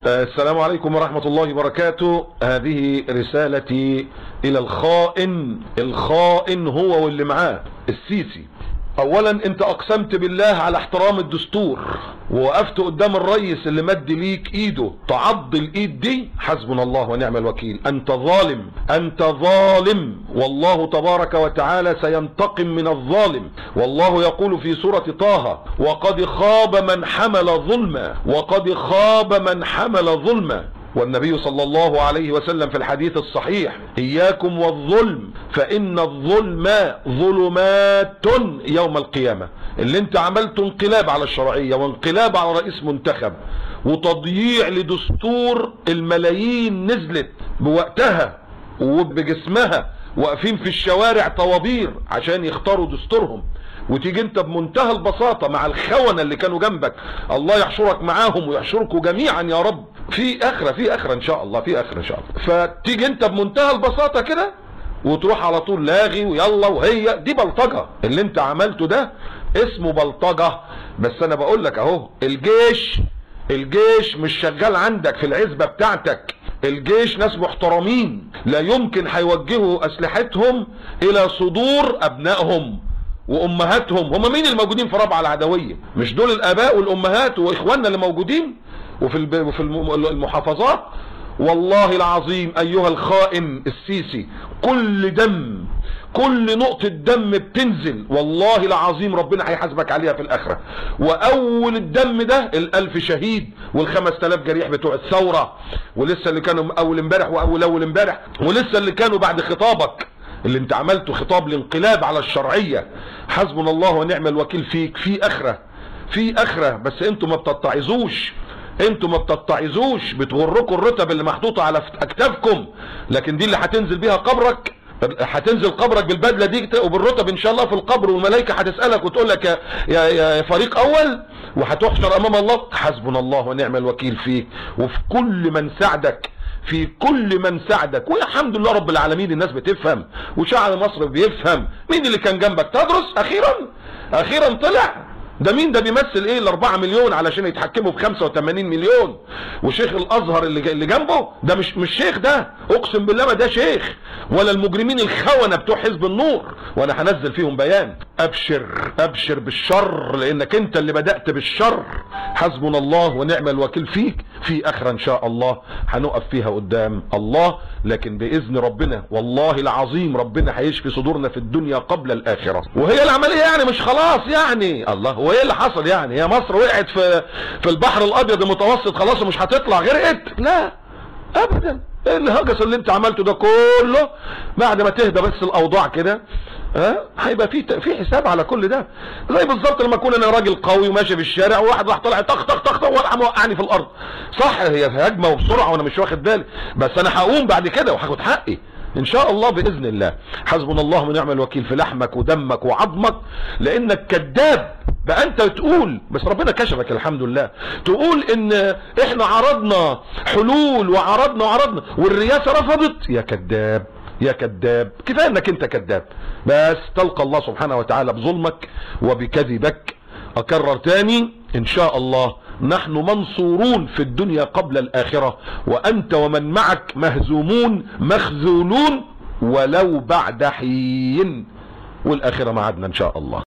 السلام عليكم ورحمة الله وبركاته. هذه رسالتي إلى الخائن هو واللي معاه السيسي. اولا انت اقسمت بالله على احترام الدستور ووقفت قدام الرئيس اللي مد ليك ايده، تعض الايد دي، حسبنا الله ونعم الوكيل. انت ظالم، انت ظالم، والله تبارك وتعالى سينتقم من الظالم. والله يقول في سورة طه: وقد خاب من حمل ظلما، وقد خاب من حمل ظلما. والنبي صلى الله عليه وسلم في الحديث الصحيح: إياكم والظلم فإن الظلم ظلمات يوم القيامة. اللي انت عملته انقلاب على الشرعية وانقلاب على رئيس منتخب وتضييع لدستور الملايين نزلت بوقتها وبجسمها، واقفين في الشوارع طوابير عشان يختاروا دستورهم، وتيجي انت بمنتهى البساطة مع الخونة اللي كانوا جنبك، الله يحشرك معاهم ويحشركوا جميعا يا رب في اخرة ان شاء الله، في اخرة ان شاء الله. فتيجي انت بمنتهى البساطة كده وتروح على طول لاغي ويلا، وهي دي بلطجة. اللي انت عملته ده اسمه بلطجة. بس انا بقول لك اهو، الجيش مش شغال عندك في العزبة بتاعتك. الجيش ناس محترمين لا يمكن هيوجهوا اسلحتهم الى صدور ابنائهم وامهاتهم. هم مين الموجودين في رابعة العدوية؟ مش دول الاباء والامهات واخواننا اللي موجودين وفي المحافظات؟ والله العظيم ايها الخائن السيسي، كل نقطة دم بتنزل والله العظيم ربنا هيحاسبك عليها في الاخرة. واول الدم ده ال1000 شهيد وال5000 جريح بتوع الثورة، ولسه اللي كانوا اول امبارح واول امبارح، ولسه اللي كانوا بعد خطابك اللي انت عملته خطاب الانقلاب على الشرعية. حسبنا الله ونعم الوكيل فيك. في اخرة بس انتوا ما بتتعظوش، بتغركوا الرتب اللي محطوطة على اكتافكم، لكن دي اللي هتنزل بيها قبرك. هتنزل قبرك بالبدلة دي وبالرتب ان شاء الله في القبر، والملائكة هتسألك وتقول لك يا فريق اول، وهتحشر امام الله. حسبنا الله ونعم الوكيل فيك وفي كل من ساعدك، والحمد لله رب العالمين. الناس بتفهم وشعب مصر بيفهم. مين اللي كان جنبك تدرس؟ اخيرا طلع. ده مين ده؟ بيمثل ايه ال4 مليون علشان يتحكموا في 85 مليون؟ وشيخ الازهر اللي جنبه ده مش شيخ، ده اقسم بالله ما ده شيخ، ولا المجرمين الخونة بتوع حزب النور. وانا هنزل فيهم بيان. ابشر بالشر، لانك انت اللي بدأت بالشر. حسبنا الله ونعم الوكيل فيك. في اخرة ان شاء الله هنقف فيها قدام الله، لكن باذن ربنا والله العظيم ربنا هيشفي صدورنا في الدنيا قبل الاخرة. وهي العملية يعني مش خلاص يعني، الله هو ايه اللي حصل يعني؟ هي مصر وقعت في البحر الابيض المتوسط خلاص ومش هتطلع غرقت؟ لا ابدا. الهجس اللي انت عملته ده كله بعد ما تهدى بس الاوضاع كده، هيبقى في حساب على كل ده. زي بالظبط لما اكون انا راجل قوي وماشي في الشارع وواحد راح طلع طخ طخ طخ وراح موقعني في الارض. صح، هي هجمه وبسرعه وانا مش واخد بالي، بس انا هقوم بعد كده وهاخد حقي ان شاء الله باذن الله. حسبنا الله ونعم الوكيل في لحمك ودمك وعظمك، لانك كذاب. بقى انت تقول، بس ربنا كشفك الحمد لله، تقول ان احنا عرضنا حلول وعرضنا والرئاسه رفضت. يا كذاب، كفايه انك انت كذاب. بس تلقى الله سبحانه وتعالى بظلمك وبكذبك. اكرر تاني، ان شاء الله نحن منصورون في الدنيا قبل الاخرة، وانت ومن معك مهزومون مخذولون ولو بعد حين، والاخرة معادنا ان شاء الله.